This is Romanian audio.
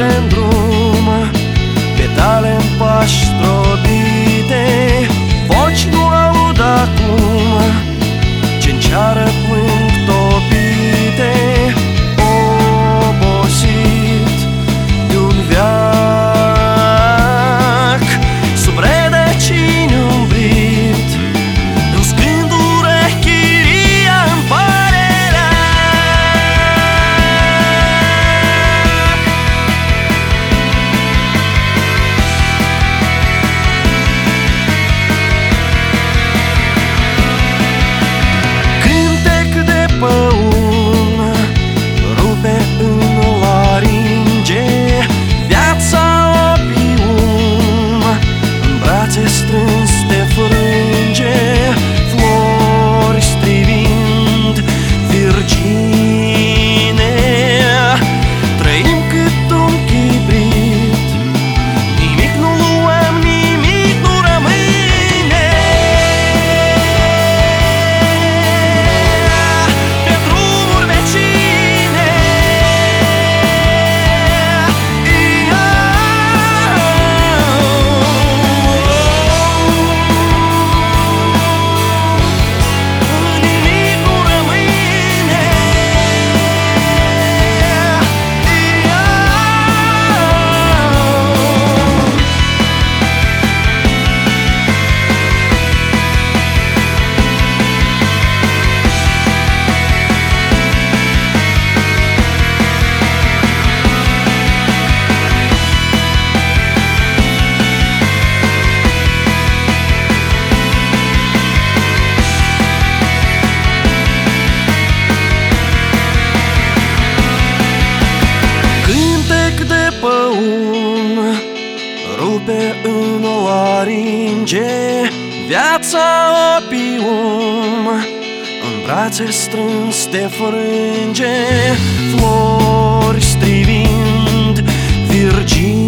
în drum, petale-n pași zdrobite, voci nu aud acum, ce-n ceară plâng topite, obosit de-un veac, sub rădăcini umbrit, în scândură chiria-n părerea. Cântec de păun rupe în laringe, viața opium, în brațe strâns te frânge, flori strivind virgine, trăim cât un chibrit, nimic nu luăm, nimic nu rămâne. Pe drumuri vecine, nimic nu rămâne. Cântec de păun rupe în laringe, viața opium, în brațe strâns te frânge, flori strivind virgine.